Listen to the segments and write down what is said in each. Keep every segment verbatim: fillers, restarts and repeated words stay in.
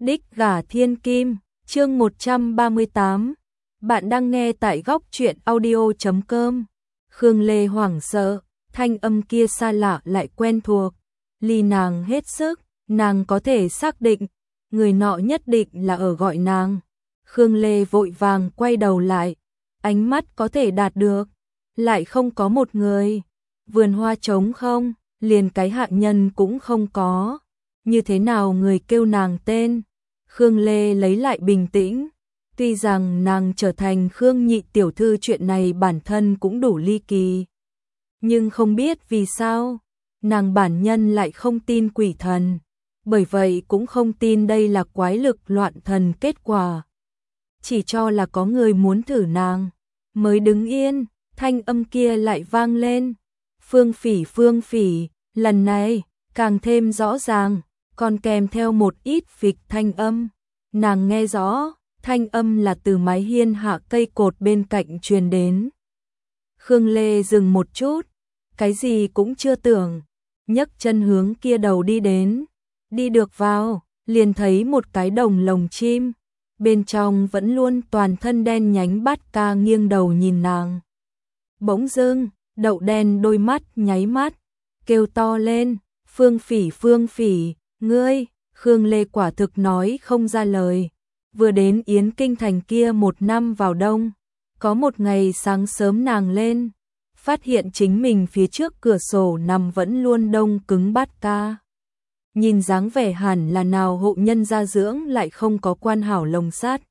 Đích gả thiên kim, chương một trăm ba mươi tám. Bạn đang nghe tại góc truyện audio chấm com. Khương Lê hoảng sợ, thanh âm kia xa lạ lại quen thuộc. Ly nàng hết sức, nàng có thể xác định, người nọ nhất định là ở gọi nàng. Khương Lê vội vàng quay đầu lại, ánh mắt có thể đạt được, lại không có một người. Vườn hoa trống không, liền cái hạ nhân cũng không có. Như thế nào người kêu nàng tên? Khương Lê lấy lại bình tĩnh. Tuy rằng nàng trở thành Khương nhị tiểu thư chuyện này bản thân cũng đủ ly kỳ. Nhưng không biết vì sao, nàng bản nhân lại không tin quỷ thần. Bởi vậy cũng không tin đây là quái lực loạn thần kết quả. Chỉ cho là có người muốn thử nàng. Mới đứng yên, thanh âm kia lại vang lên. Phương Phỉ, Phương Phỉ, lần này càng thêm rõ ràng, còn kèm theo một ít phịch thanh âm. Nàng nghe rõ, thanh âm là từ mái hiên hạ cây cột bên cạnh truyền đến. Khương Lê dừng một chút, cái gì cũng chưa tưởng, nhấc chân hướng kia đầu đi đến. Đi được vào, liền thấy một cái đồng lồng chim, bên trong vẫn luôn toàn thân đen nhánh Bát Ca nghiêng đầu nhìn nàng. Bỗng dưng, đậu đen đôi mắt nháy mắt, kêu to lên, Phương Phỉ, Phương Phỉ, ngươi. Khương Lê quả thực nói không ra lời. Vừa đến Yến Kinh thành kia một năm vào đông, có một ngày sáng sớm nàng lên, phát hiện chính mình phía trước cửa sổ nằm vẫn luôn đông cứng Bát Ca. Nhìn dáng vẻ hẳn là nào hộ nhân gia dưỡng lại không có quan hảo lồng sắt.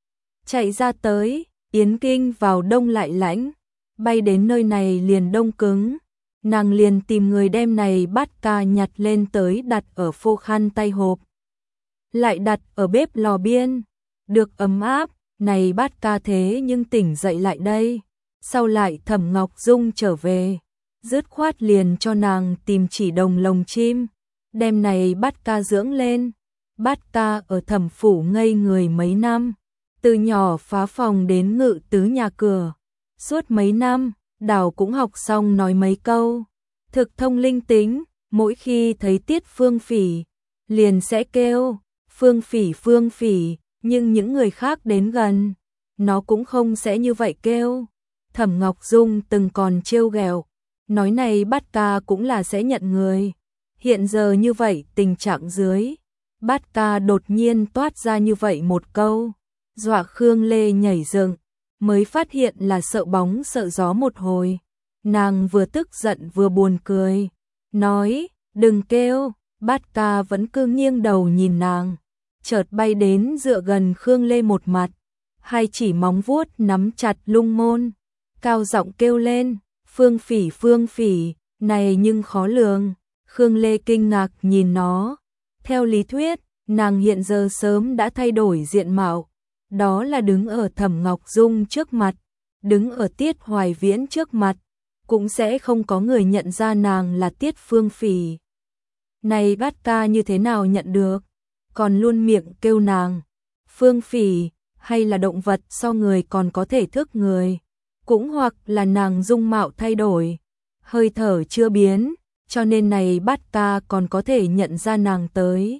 Chạy ra tới, Yến Kinh vào đông lại lãnh, bay đến nơi này liền đông cứng. Nàng liền tìm người đem này Bát Ca nhặt lên tới đặt ở phô khăn tay hộp. Lại đặt ở bếp lò biên, được ấm áp, này Bát Ca thế nhưng tỉnh dậy lại đây. Sau lại Thẩm Ngọc Dung trở về, dứt khoát liền cho nàng tìm chỉ đồng lồng chim, đem này Bát Ca dưỡng lên. Bát Ca ở Thẩm phủ ngây người mấy năm, từ nhỏ phá phòng đến ngự tứ nhà cửa, suốt mấy năm, Đào cũng học xong nói mấy câu, thực thông linh tính, mỗi khi thấy Tiết Phương Phỉ, liền sẽ kêu, Phương Phỉ, Phương Phỉ, nhưng những người khác đến gần, nó cũng không sẽ như vậy kêu. Thẩm Ngọc Dung từng còn trêu ghẹo, nói này Bát Ca cũng là sẽ nhận người. Hiện giờ như vậy tình trạng dưới, Bát Ca đột nhiên toát ra như vậy một câu, dọa Khương Lê nhảy dựng, mới phát hiện là sợ bóng sợ gió một hồi. Nàng vừa tức giận vừa buồn cười, nói, đừng kêu. Bát Ca vẫn cứ nghiêng đầu nhìn nàng, chợt bay đến dựa gần Khương Lê một mặt, hai chỉ móng vuốt nắm chặt lung môn, cao giọng kêu lên, Phương Phỉ, Phương Phỉ, này nhưng khó lường. Khương Lê kinh ngạc nhìn nó, theo lý thuyết, nàng hiện giờ sớm đã thay đổi diện mạo, đó là đứng ở Thẩm Ngọc Dung trước mặt, đứng ở Tiết Hoài Viễn trước mặt, cũng sẽ không có người nhận ra nàng là Tiết Phương Phỉ. Này Bát Ca như thế nào nhận được, còn luôn miệng kêu nàng Phương Phỉ, hay là động vật so người còn có thể thức người, cũng hoặc là nàng dung mạo thay đổi, hơi thở chưa biến, cho nên này Bát Ca còn có thể nhận ra nàng tới.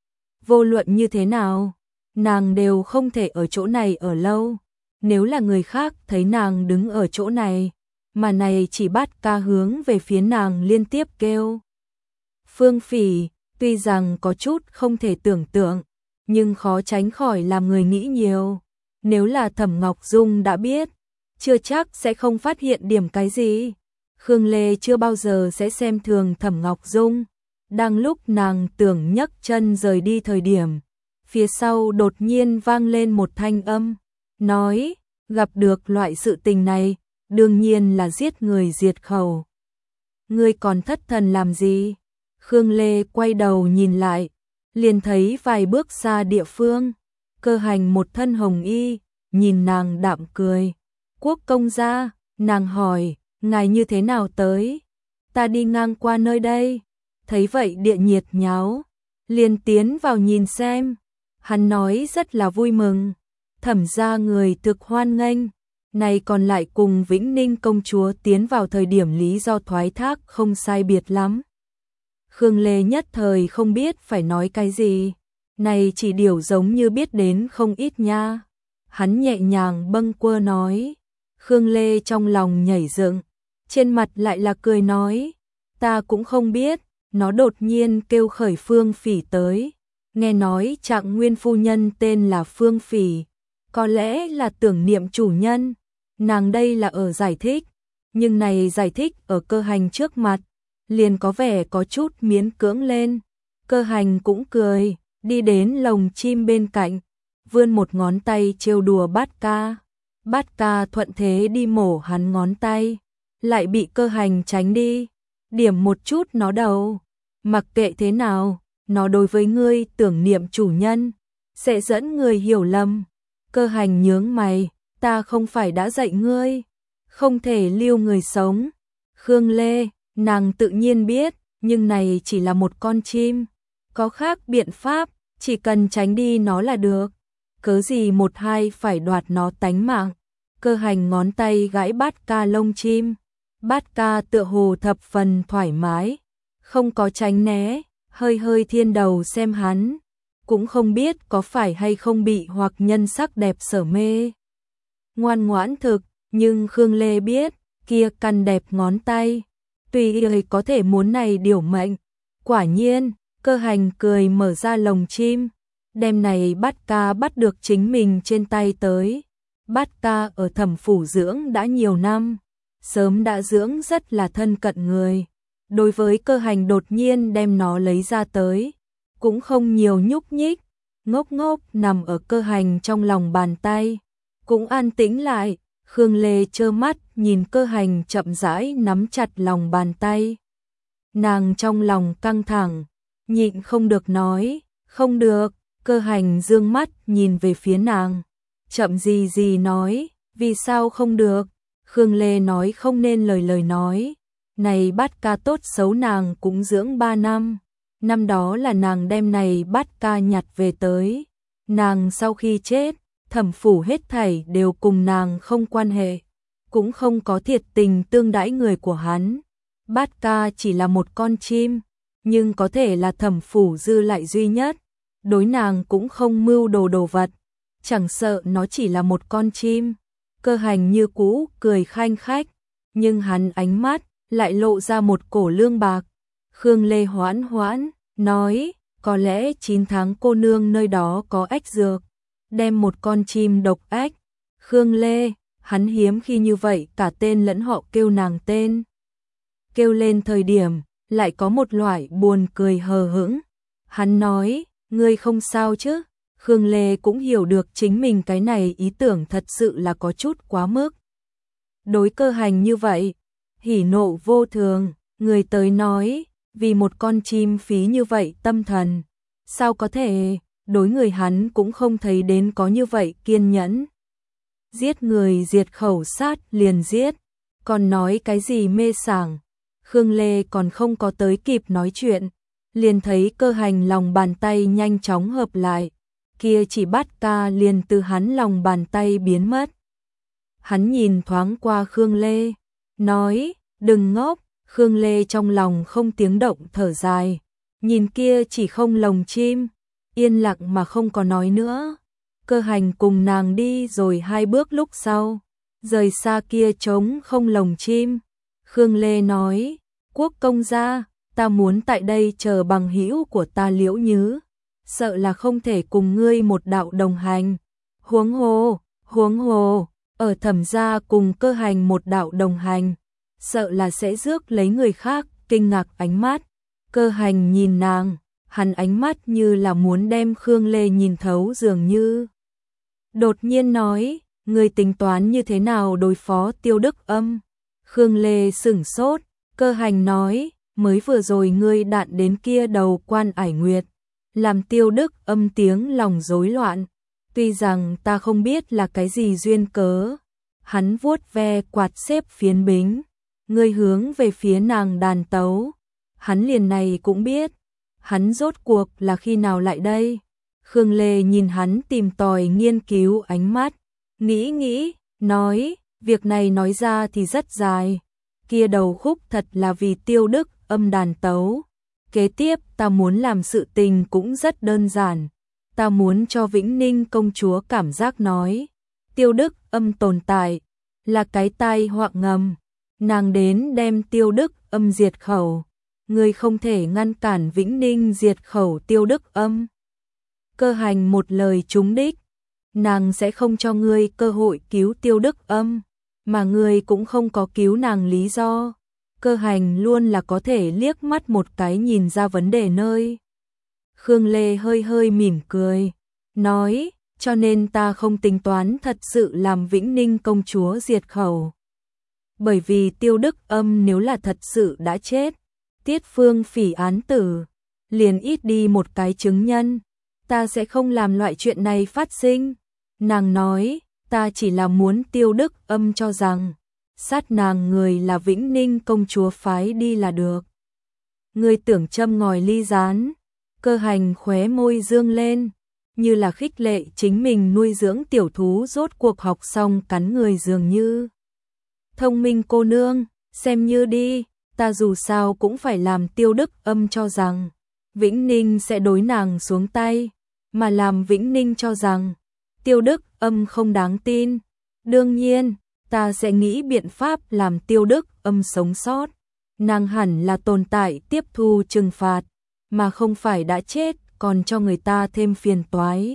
Vô luận như thế nào, nàng đều không thể ở chỗ này ở lâu, nếu là người khác thấy nàng đứng ở chỗ này, mà này chỉ Bát Ca hướng về phía nàng liên tiếp kêu Phương Phỉ, tuy rằng có chút không thể tưởng tượng, nhưng khó tránh khỏi làm người nghĩ nhiều. Nếu là Thẩm Ngọc Dung đã biết, chưa chắc sẽ không phát hiện điểm cái gì. Khương Lê chưa bao giờ sẽ xem thường Thẩm Ngọc Dung. Đang lúc nàng tưởng nhấc chân rời đi thời điểm, phía sau đột nhiên vang lên một thanh âm, nói, gặp được loại sự tình này, đương nhiên là giết người diệt khẩu. Ngươi còn thất thần làm gì? Khương Lê quay đầu nhìn lại, liền thấy vài bước xa địa phương, Cơ Hành một thân hồng y, nhìn nàng đạm cười. Quốc công gia, nàng hỏi, ngài như thế nào tới? Ta đi ngang qua nơi đây, thấy vậy địa nhiệt nháo, liền tiến vào nhìn xem. Hắn nói rất là vui mừng, Thẩm gia người thực hoan nghênh, này còn lại cùng Vĩnh Ninh công chúa tiến vào thời điểm lý do thoái thác không sai biệt lắm. Khương Lê nhất thời không biết phải nói cái gì, Này chỉ điều giống như biết đến không ít nha. Hắn nhẹ nhàng bâng quơ nói. Khương Lê trong lòng nhảy dựng, trên mặt lại là cười nói, ta cũng không biết. Nó đột nhiên kêu khởi Phương Phỉ tới. Nghe nói Trạng Nguyên phu nhân tên là Phương Phỉ, có lẽ là tưởng niệm chủ nhân. Nàng đây là ở giải thích, nhưng này giải thích ở Cơ Hành trước mặt, liền có vẻ có chút miễn cưỡng lên. Cơ Hành cũng cười, đi đến lồng chim bên cạnh, vươn một ngón tay trêu đùa Bát Ca. Bát Ca thuận thế đi mổ hắn ngón tay, lại bị Cơ Hành tránh đi, điểm một chút nó đầu. Mặc kệ thế nào, nó đối với ngươi tưởng niệm chủ nhân, sẽ dẫn người hiểu lầm. Cơ Hành nhướng mày, ta không phải đã dạy ngươi, không thể lưu người sống. Khương Lê, nàng tự nhiên biết, nhưng này chỉ là một con chim, có khác biện pháp, chỉ cần tránh đi nó là được. Cớ gì một hai phải đoạt nó tánh mạng. Cơ Hành ngón tay gãi Bát Ca lông chim, Bát Ca tựa hồ thập phần thoải mái, không có tránh né, hơi hơi thiên đầu xem hắn, cũng không biết có phải hay không bị hoặc nhân sắc đẹp sở mê. Ngoan ngoãn thực, nhưng Khương Lê biết, kia căn đẹp ngón tay, tùy ý có thể muốn này điều mệnh. Quả nhiên, Cơ Hành cười mở ra lồng chim, đem này Bát Ca bắt được chính mình trên tay tới. Bát Ca ở Thẩm phủ dưỡng đã nhiều năm, sớm đã dưỡng rất là thân cận người. Đối với Cơ Hành đột nhiên đem nó lấy ra tới, cũng không nhiều nhúc nhích, ngốc ngốc nằm ở Cơ Hành trong lòng bàn tay, cũng an tĩnh lại. Khương Lê trơ mắt nhìn Cơ Hành chậm rãi nắm chặt lòng bàn tay. Nàng trong lòng căng thẳng, nhịn không được nói, không được. Cơ Hành dương mắt nhìn về phía nàng, chậm gì gì nói, vì sao không được. Khương Lê nói không nên lời lời nói, này Bát Ca tốt xấu nàng cũng dưỡng ba năm, năm đó là nàng đem này Bát Ca nhặt về tới. Nàng sau khi chết, Thẩm phủ hết thảy đều cùng nàng không quan hệ, cũng không có thiệt tình tương đãi người của hắn. Bát Ca chỉ là một con chim, nhưng có thể là Thẩm phủ dư lại duy nhất, đối nàng cũng không mưu đồ đồ vật, chẳng sợ nó chỉ là một con chim. Cơ Hành như cũ cười khanh khách, nhưng hắn ánh mắt lại lộ ra một cổ lương bạc. Khương Lê hoãn hoãn, nói, có lẽ chín tháng cô nương nơi đó có ếch dược, đem một con chim độc ếch. Khương Lê, hắn hiếm khi như vậy cả tên lẫn họ kêu nàng tên. Kêu lên thời điểm, lại có một loại buồn cười hờ hững. Hắn nói, ngươi không sao chứ? Khương Lê cũng hiểu được chính mình cái này ý tưởng thật sự là có chút quá mức. Đối Cơ Hành như vậy, hỉ nộ vô thường, người tới nói, vì một con chim phí như vậy tâm thần, sao có thể, đối người hắn cũng không thấy đến có như vậy kiên nhẫn. Giết người diệt khẩu sát liền giết, còn nói cái gì mê sảng. Khương Lê còn không có tới kịp nói chuyện, liền thấy Cơ Hành lòng bàn tay nhanh chóng hợp lại, kia chỉ Bát Ca liền từ hắn lòng bàn tay biến mất. Hắn nhìn thoáng qua Khương Lê, nói, đừng ngốc. Khương Lê trong lòng không tiếng động thở dài, nhìn kia chỉ không lồng chim, yên lặng mà không có nói nữa. Cơ Hành cùng nàng đi rồi hai bước lúc sau, rời xa kia trống không lồng chim. Khương Lê nói, Quốc công gia, ta muốn tại đây chờ bằng hữu của ta Liễu Nhứ, sợ là không thể cùng ngươi một đạo đồng hành. Huống hồ, huống hồ, ở Thẩm gia cùng Cơ Hành một đạo đồng hành, sợ là sẽ rước lấy người khác kinh ngạc ánh mắt. Cơ Hành nhìn nàng, hắn ánh mắt như là muốn đem Khương Lê nhìn thấu dường như. Đột nhiên nói, ngươi tính toán như thế nào đối phó Tiêu Đức Âm? Khương Lê sửng sốt. Cơ Hành nói, mới vừa rồi ngươi đạn đến kia đầu Quan Ải Nguyệt, làm Tiêu Đức Âm tiếng lòng rối loạn. Tuy rằng ta không biết là cái gì duyên cớ, hắn vuốt ve quạt xếp phiến bính, ngươi hướng về phía nàng đàn tấu, hắn liền này cũng biết, hắn rốt cuộc là khi nào lại đây. Khương Lê nhìn hắn tìm tòi nghiên cứu ánh mắt, nghĩ nghĩ, nói, việc này nói ra thì rất dài, kia đầu khúc thật là vì Tiêu Đức Âm đàn tấu, kế tiếp ta muốn làm sự tình cũng rất đơn giản, ta muốn cho Vĩnh Ninh công chúa cảm giác nói, Tiêu Đức Âm tồn tại, là cái tai họa ngầm, nàng đến đem Tiêu Đức Âm diệt khẩu, ngươi không thể ngăn cản Vĩnh Ninh diệt khẩu Tiêu Đức Âm. Cơ Hành một lời trúng đích, nàng sẽ không cho ngươi cơ hội cứu Tiêu Đức Âm, mà ngươi cũng không có cứu nàng lý do. Cơ Hành luôn là có thể liếc mắt một cái nhìn ra vấn đề nơi. Khương Lê hơi hơi mỉm cười, nói, cho nên ta không tính toán thật sự làm Vĩnh Ninh công chúa diệt khẩu. Bởi vì Tiêu Đức Âm nếu là thật sự đã chết, Tiết Phương Phỉ án tử, liền ít đi một cái chứng nhân, ta sẽ không làm loại chuyện này phát sinh. Nàng nói, ta chỉ là muốn Tiêu Đức Âm cho rằng, sát nàng người là Vĩnh Ninh công chúa phái đi là được. Ngươi tưởng châm ngòi ly rán. Cơ Hành khóe môi dương lên, như là khích lệ chính mình nuôi dưỡng tiểu thú rốt cuộc học xong cắn người dường như. Thông minh cô nương, xem như đi, ta dù sao cũng phải làm Tiêu Đức Âm cho rằng, Vĩnh Ninh sẽ đối nàng xuống tay, mà làm Vĩnh Ninh cho rằng, Tiêu Đức Âm không đáng tin. Đương nhiên, ta sẽ nghĩ biện pháp làm Tiêu Đức Âm sống sót, nàng hẳn là tồn tại tiếp thu trừng phạt, mà không phải đã chết còn cho người ta thêm phiền toái.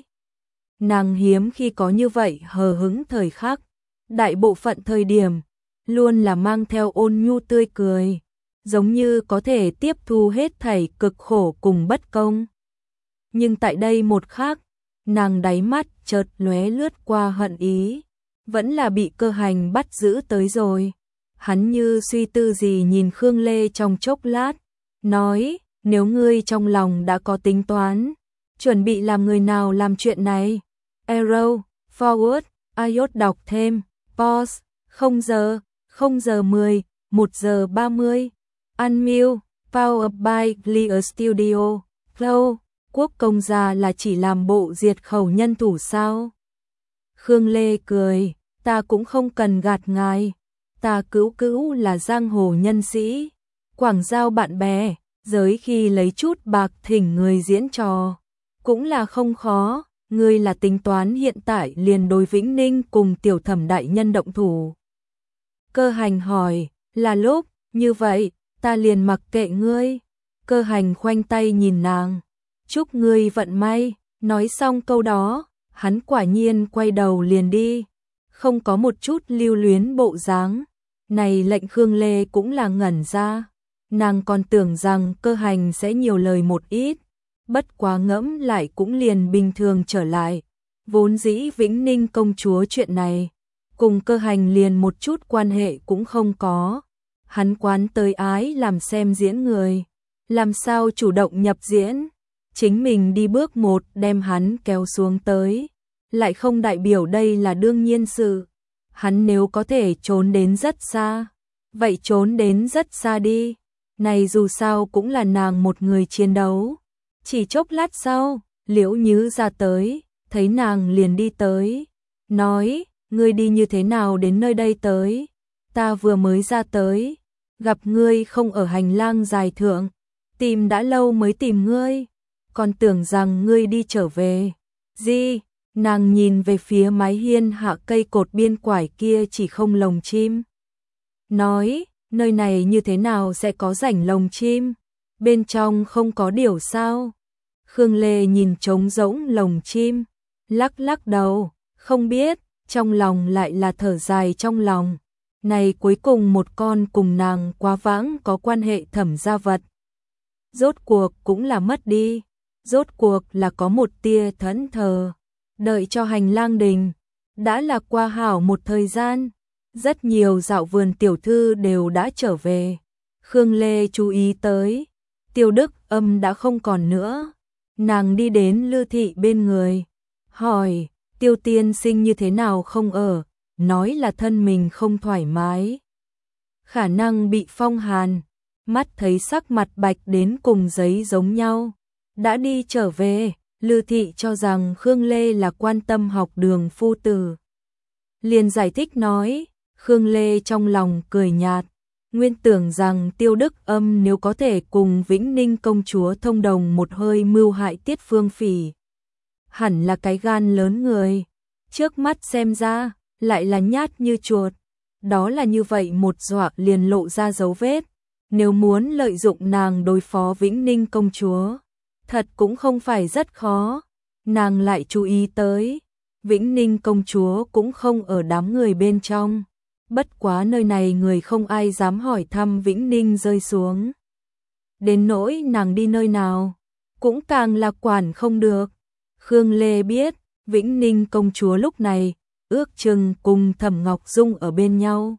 Nàng hiếm khi có như vậy hờ hững thời khắc, đại bộ phận thời điểm, luôn là mang theo ôn nhu tươi cười, giống như có thể tiếp thu hết thảy cực khổ cùng bất công. Nhưng tại đây một khắc, nàng đáy mắt chợt lóe lướt qua hận ý, vẫn là bị Cơ Hành bắt giữ tới rồi. Hắn như suy tư gì nhìn Khương Lê trong chốc lát, nói, nếu ngươi trong lòng đã có tính toán, chuẩn bị làm người nào làm chuyện này. Arrow, forward, iốt đọc thêm, pause, không giờ, không giờ mười, một giờ ba mươi, Unmute, powered by Clear Studio, Flow, quốc công gia là chỉ làm bộ diệt khẩu nhân thủ sao? Khương Lê cười, ta cũng không cần gạt ngài, ta cữu cữu là giang hồ nhân sĩ, quảng giao bạn bè, giới khi lấy chút bạc thỉnh người diễn trò, cũng là không khó, ngươi là tính toán hiện tại liền đối Vĩnh Ninh cùng tiểu thẩm đại nhân động thủ. Cơ Hành hỏi, là lúc, như vậy, ta liền mặc kệ ngươi. Cơ Hành khoanh tay nhìn nàng, chúc ngươi vận may, nói xong câu đó, hắn quả nhiên quay đầu liền đi, không có một chút lưu luyến bộ dáng. Này lệnh Khương Lê cũng là ngẩn ra, nàng còn tưởng rằng Cơ Hành sẽ nhiều lời một ít, bất quá ngẫm lại cũng liền bình thường trở lại. Vốn dĩ Vĩnh Ninh công chúa chuyện này, cùng Cơ Hành liền một chút quan hệ cũng không có. Hắn quán tới ái làm xem diễn người, làm sao chủ động nhập diễn, chính mình đi bước một đem hắn kéo xuống tới, lại không đại biểu đây là đương nhiên sự. Hắn nếu có thể trốn đến rất xa, vậy trốn đến rất xa đi, này dù sao cũng là nàng một người chiến đấu. Chỉ chốc lát sau, Liễu Nhứ ra tới, thấy nàng liền đi tới, nói, ngươi đi như thế nào đến nơi đây tới, ta vừa mới ra tới, gặp ngươi không ở hành lang dài thượng, tìm đã lâu mới tìm ngươi, còn tưởng rằng ngươi đi trở về. Gì? Nàng nhìn về phía mái hiên hạ cây cột biên quải kia chỉ không lồng chim. Nói, nơi này như thế nào sẽ có rảnh lồng chim? Bên trong không có điều sao? Khương Lê nhìn trống rỗng lồng chim, lắc lắc đầu, không biết, trong lòng lại là thở dài trong lòng. Này cuối cùng một con cùng nàng quá vãng có quan hệ thẩm gia vật. Rốt cuộc cũng là mất đi, rốt cuộc là có một tia thẫn thờ. Đợi cho hành lang đình, đã là qua hảo một thời gian, rất nhiều dạo vườn tiểu thư đều đã trở về. Khương Lê chú ý tới, Tiêu Đức Âm đã không còn nữa. Nàng đi đến Lư Thị bên người, hỏi, Tiêu tiên sinh như thế nào không ở, nói là thân mình không thoải mái. Khả năng bị phong hàn, mắt thấy sắc mặt bạch đến cùng giấy giống nhau, đã đi trở về. Lư Thị cho rằng Khương Lê là quan tâm học đường phu tử, liền giải thích nói. Khương Lê trong lòng cười nhạt, nguyên tưởng rằng Tiêu Đức Âm nếu có thể cùng Vĩnh Ninh công chúa thông đồng một hơi mưu hại Tiết Phương Phỉ, hẳn là cái gan lớn người. Trước mắt xem ra, lại là nhát như chuột. Đó là như vậy một dọa liền lộ ra dấu vết. Nếu muốn lợi dụng nàng đối phó Vĩnh Ninh công chúa, thật cũng không phải rất khó. Nàng lại chú ý tới, Vĩnh Ninh công chúa cũng không ở đám người bên trong. Bất quá nơi này người không ai dám hỏi thăm Vĩnh Ninh rơi xuống. Đến nỗi nàng đi nơi nào, cũng càng là quản không được. Khương Lê biết, Vĩnh Ninh công chúa lúc này, ước chừng cùng Thẩm Ngọc Dung ở bên nhau.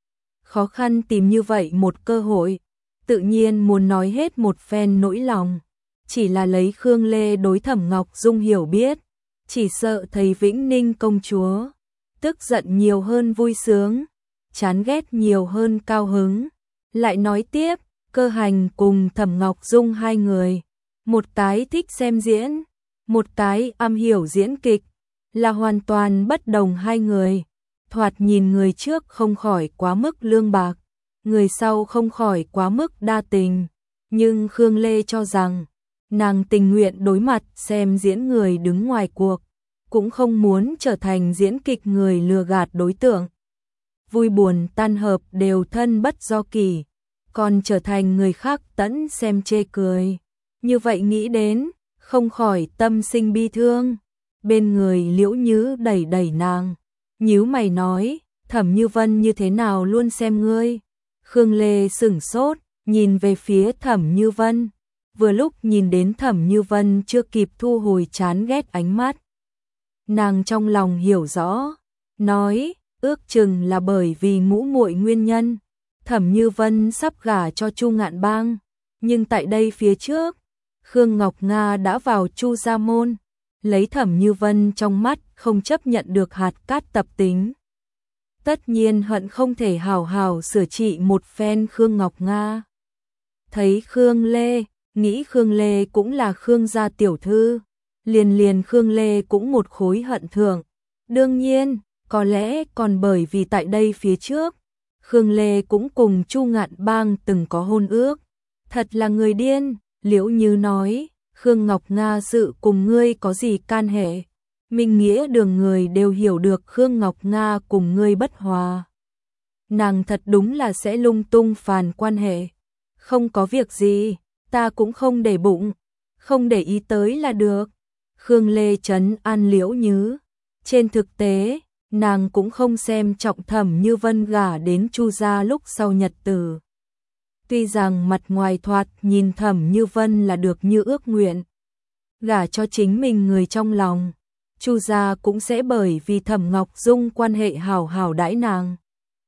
Khó khăn tìm như vậy một cơ hội, tự nhiên muốn nói hết một phen nỗi lòng. Chỉ là lấy Khương Lê đối Thẩm Ngọc Dung hiểu biết, chỉ sợ thấy Vĩnh Ninh công chúa tức giận nhiều hơn vui sướng, chán ghét nhiều hơn cao hứng. Lại nói tiếp, Cơ Hành cùng Thẩm Ngọc Dung hai người, một cái thích xem diễn, một cái am hiểu diễn kịch, là hoàn toàn bất đồng hai người. Thoạt nhìn người trước không khỏi quá mức lương bạc, người sau không khỏi quá mức đa tình, nhưng Khương Lê cho rằng nàng tình nguyện đối mặt xem diễn người đứng ngoài cuộc, cũng không muốn trở thành diễn kịch người lừa gạt đối tượng. Vui buồn tan hợp đều thân bất do kỳ, còn trở thành người khác tẫn xem chê cười. Như vậy nghĩ đến, không khỏi tâm sinh bi thương. Bên người Liễu Nhứ đẩy đẩy nàng, nhíu mày nói, Thẩm Như Vân như thế nào luôn xem ngươi. Khương Lê sửng sốt, nhìn về phía Thẩm Như Vân. Vừa lúc nhìn đến Thẩm Như Vân chưa kịp thu hồi chán ghét ánh mắt. Nàng trong lòng hiểu rõ, nói, ước chừng là bởi vì ngũ muội nguyên nhân. Thẩm Như Vân sắp gả cho Chu Ngạn Bang, nhưng tại đây phía trước, Khương Ngọc Nga đã vào Chu gia môn, lấy Thẩm Như Vân trong mắt không chấp nhận được hạt cát tập tính. Tất nhiên hận không thể hào hào sửa trị một phen Khương Ngọc Nga. Thấy Khương Lê, nghĩ Khương Lê cũng là Khương gia tiểu thư, liền liền Khương Lê cũng một khối hận thượng. Đương nhiên, có lẽ còn bởi vì tại đây phía trước, Khương Lê cũng cùng Chu Ngạn Bang từng có hôn ước. Thật là người điên, Liễu Như nói, Khương Ngọc Nga sự cùng ngươi có gì can hệ. Minh Nghĩa đường người đều hiểu được Khương Ngọc Nga cùng ngươi bất hòa. Nàng thật đúng là sẽ lung tung phàn quan hệ. Không có việc gì, ta cũng không để bụng, không để ý tới là được. Khương Lê trấn an Liễu Như. Trên thực tế, nàng cũng không xem trọng Thẩm Như Vân gả đến Chu gia lúc sau nhật tử. Tuy rằng mặt ngoài thoạt nhìn Thẩm Như Vân là được như ước nguyện, gả cho chính mình người trong lòng, Chu gia cũng sẽ bởi vì Thẩm Ngọc Dung quan hệ hảo hảo đãi nàng.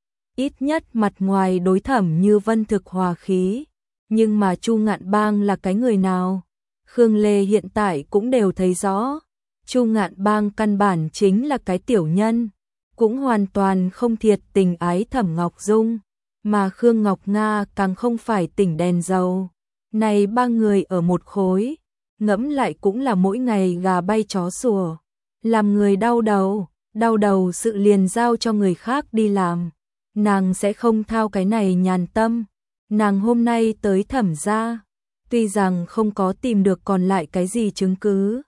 Ít nhất mặt ngoài đối Thẩm Như Vân thực hòa khí, nhưng mà Chu Ngạn Bang là cái người nào? Khương Lê hiện tại cũng đều thấy rõ, Chu Ngạn Bang căn bản chính là cái tiểu nhân, cũng hoàn toàn không thiệt tình ái Thẩm Ngọc Dung, mà Khương Ngọc Nga càng không phải tỉnh đèn dầu. Này ba người ở một khối, ngẫm lại cũng là mỗi ngày gà bay chó sủa, làm người đau đầu, đau đầu sự liền giao cho người khác đi làm. Nàng sẽ không thao cái này nhàn tâm. Nàng hôm nay tới Thẩm gia, tuy rằng không có tìm được còn lại cái gì chứng cứ.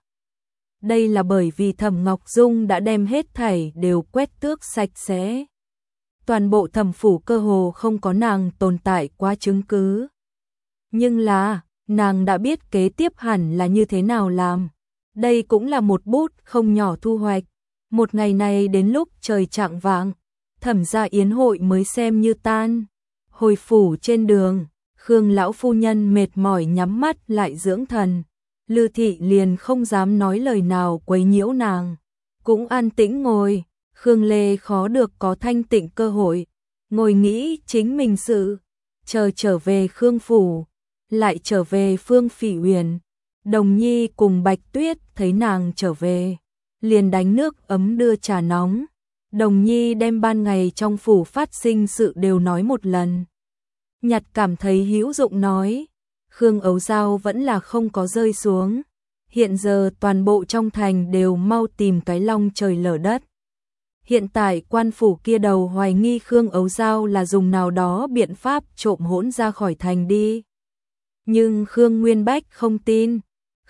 Đây là bởi vì Thẩm Ngọc Dung đã đem hết thảy đều quét tước sạch sẽ. Toàn bộ thẩm phủ cơ hồ không có nàng tồn tại qua chứng cứ. Nhưng là, nàng đã biết kế tiếp hẳn là như thế nào làm. Đây cũng là một bút không nhỏ thu hoạch. Một ngày này đến lúc trời chạng vạng, Thẩm gia yến hội mới xem như tan. Hồi phủ trên đường, Khương lão phu nhân mệt mỏi nhắm mắt lại dưỡng thần. Lư thị liền không dám nói lời nào quấy nhiễu nàng, cũng an tĩnh ngồi. Khương Lê khó được có thanh tịnh cơ hội, ngồi nghĩ chính mình sự, chờ trở về Khương phủ, lại trở về Phương Phỉ Uyển. Đồng Nhi cùng Bạch Tuyết thấy nàng trở về, liền đánh nước ấm đưa trà nóng. Đồng Nhi đem ban ngày trong phủ phát sinh sự đều nói một lần. Nhặt cảm thấy hữu dụng nói, Khương Ấu Giao vẫn là không có rơi xuống. Hiện giờ toàn bộ trong thành đều mau tìm cái long trời lở đất. Hiện tại quan phủ kia đầu hoài nghi Khương Ấu Giao là dùng nào đó biện pháp trộm hỗn ra khỏi thành đi. Nhưng Khương Nguyên Bách không tin.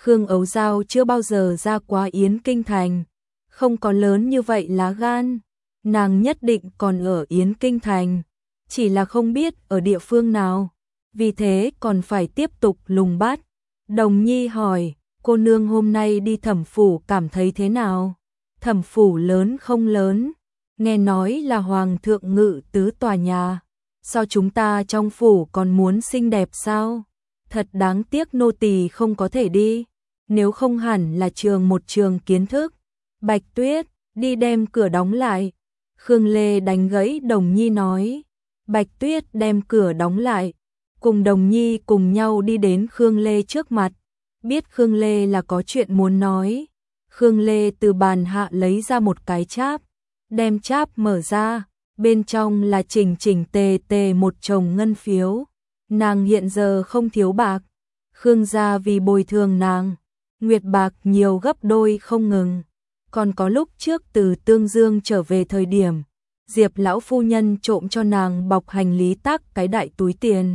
Khương Ấu Giao chưa bao giờ ra quá Yến Kinh Thành, không có lớn như vậy lá gan, nàng nhất định còn ở Yến Kinh Thành, chỉ là không biết ở địa phương nào, vì thế còn phải tiếp tục lùng bắt. Đồng Nhi hỏi, cô nương hôm nay đi Thẩm phủ cảm thấy thế nào? Thẩm phủ lớn không lớn, nghe nói là hoàng thượng ngự tứ tòa nhà, sao chúng ta trong phủ còn muốn xinh đẹp sao? Thật đáng tiếc nô tỳ không có thể đi, nếu không hẳn là trường một trường kiến thức. Bạch Tuyết, đi đem cửa đóng lại. Khương Lê đánh gãy Đồng Nhi nói. Bạch Tuyết đem cửa đóng lại, cùng Đồng Nhi cùng nhau đi đến Khương Lê trước mặt. Biết Khương Lê là có chuyện muốn nói, Khương Lê từ bàn hạ lấy ra một cái cháp, đem cháp mở ra, bên trong là chỉnh chỉnh tề tề một chồng ngân phiếu. Nàng hiện giờ không thiếu bạc, Khương gia vì bồi thường nàng, nguyệt bạc nhiều gấp đôi không ngừng. Còn có lúc trước từ Tương Dương trở về thời điểm, Diệp lão phu nhân trộm cho nàng bọc hành lý tắc cái đại túi tiền.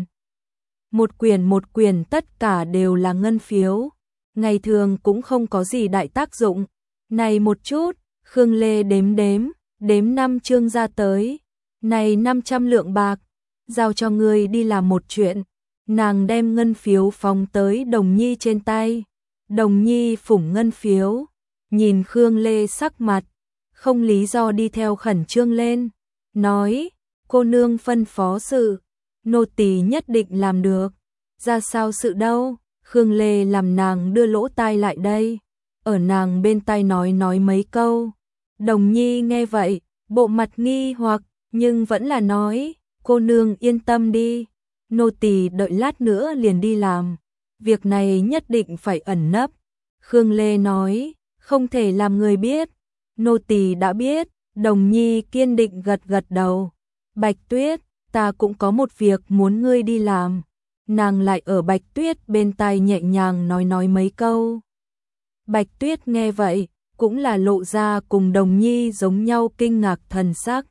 Một quyển một quyển tất cả đều là ngân phiếu, ngày thường cũng không có gì đại tác dụng. Này một chút, Khương Lê đếm đếm, đếm năm chương ra tới, này năm trăm lượng bạc, giao cho ngươi đi làm một chuyện. Nàng đem ngân phiếu phóng tới Đồng Nhi trên tay, Đồng Nhi phủng ngân phiếu, nhìn Khương Lê sắc mặt, không lý do đi theo khẩn trương lên, nói, cô nương phân phó sự, nô tỳ nhất định làm được. Ra sao sự đâu? Khương Lê làm nàng đưa lỗ tai lại đây, ở nàng bên tai nói nói mấy câu. Đồng Nhi nghe vậy, bộ mặt nghi hoặc, nhưng vẫn là nói, cô nương yên tâm đi, nô tỳ đợi lát nữa liền đi làm, việc này nhất định phải ẩn nấp. Khương Lê nói, không thể làm người biết, nô tỳ đã biết. Đồng Nhi kiên định gật gật đầu. Bạch Tuyết, ta cũng có một việc muốn ngươi đi làm. Nàng lại ở Bạch Tuyết bên tai nhẹ nhàng nói nói mấy câu. Bạch Tuyết nghe vậy, cũng là lộ ra cùng Đồng Nhi giống nhau kinh ngạc thần sắc.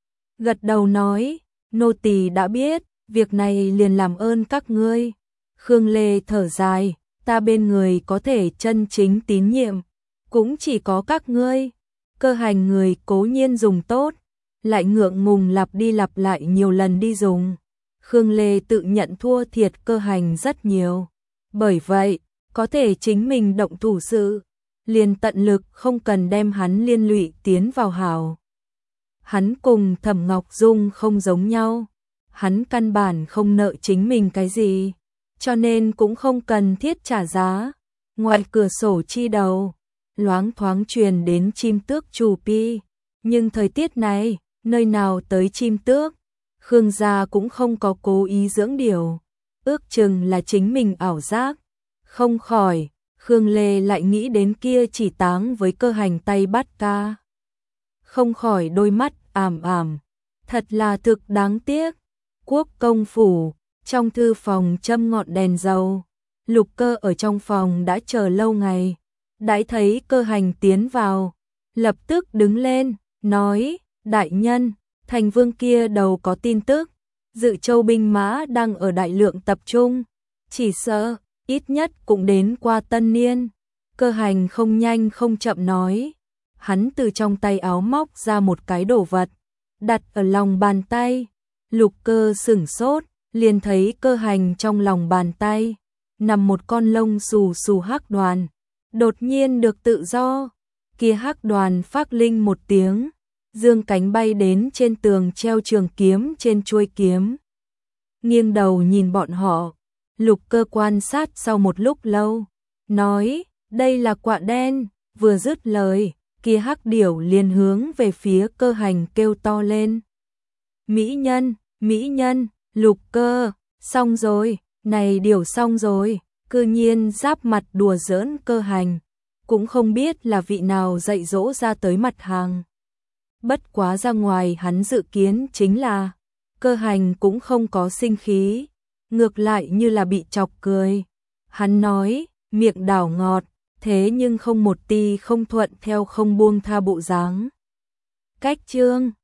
Gật đầu nói, nô tỳ đã biết, việc này liền làm ơn các ngươi. Khương Lê thở dài, ta bên người có thể chân chính tín nhiệm, cũng chỉ có các ngươi. Cơ hành người cố nhiên dùng tốt, lại ngượng ngùng lặp đi lặp lại nhiều lần đi dùng. Khương Lê tự nhận thua thiệt cơ hành rất nhiều, bởi vậy, có thể chính mình động thủ sự, liền tận lực không cần đem hắn liên lụy tiến vào hào. Hắn cùng Thẩm Ngọc Dung không giống nhau, hắn căn bản không nợ chính mình cái gì, cho nên cũng không cần thiết trả giá. Ngoài cửa sổ chi đầu, loáng thoáng truyền đến chim tước chù pi, nhưng thời tiết này, nơi nào tới chim tước, Khương gia cũng không có cố ý dưỡng điều, ước chừng là chính mình ảo giác. Không khỏi, Khương Lê lại nghĩ đến kia chỉ táng với cơ hành tay bắt ca. Không khỏi đôi mắt ảm ảm, thật là thực đáng tiếc. Quốc công phủ, trong thư phòng châm ngọn đèn dầu, Lục Cơ ở trong phòng đã chờ lâu ngày, đãi thấy cơ hành tiến vào, lập tức đứng lên, nói, đại nhân, thành vương kia đầu có tin tức, Dự Châu binh mã đang ở đại lượng tập trung, chỉ sợ, ít nhất cũng đến qua tân niên. Cơ hành không nhanh không chậm nói, hắn từ trong tay áo móc ra một cái đồ vật, đặt ở lòng bàn tay. Lục Cơ sửng sốt, liền thấy cơ hành trong lòng bàn tay, nằm một con lông xù xù hắc đoàn, đột nhiên được tự do, kia hắc đoàn phát linh một tiếng, dương cánh bay đến trên tường treo trường kiếm trên chuôi kiếm. Nghiêng đầu nhìn bọn họ, Lục Cơ quan sát sau một lúc lâu, nói, đây là quạ đen. Vừa dứt lời, kia hắc điểu liền hướng về phía cơ hành kêu to lên. Mỹ nhân, mỹ nhân, Lục Cơ, xong rồi, này điểu xong rồi, cư nhiên giáp mặt đùa giỡn cơ hành, cũng không biết là vị nào dạy dỗ ra tới mặt hàng. Bất quá ra ngoài hắn dự kiến chính là, cơ hành cũng không có sinh khí, ngược lại như là bị chọc cười. Hắn nói, miệng đảo ngọt, thế nhưng không một ti không thuận theo không buông tha bộ dáng. Cách chương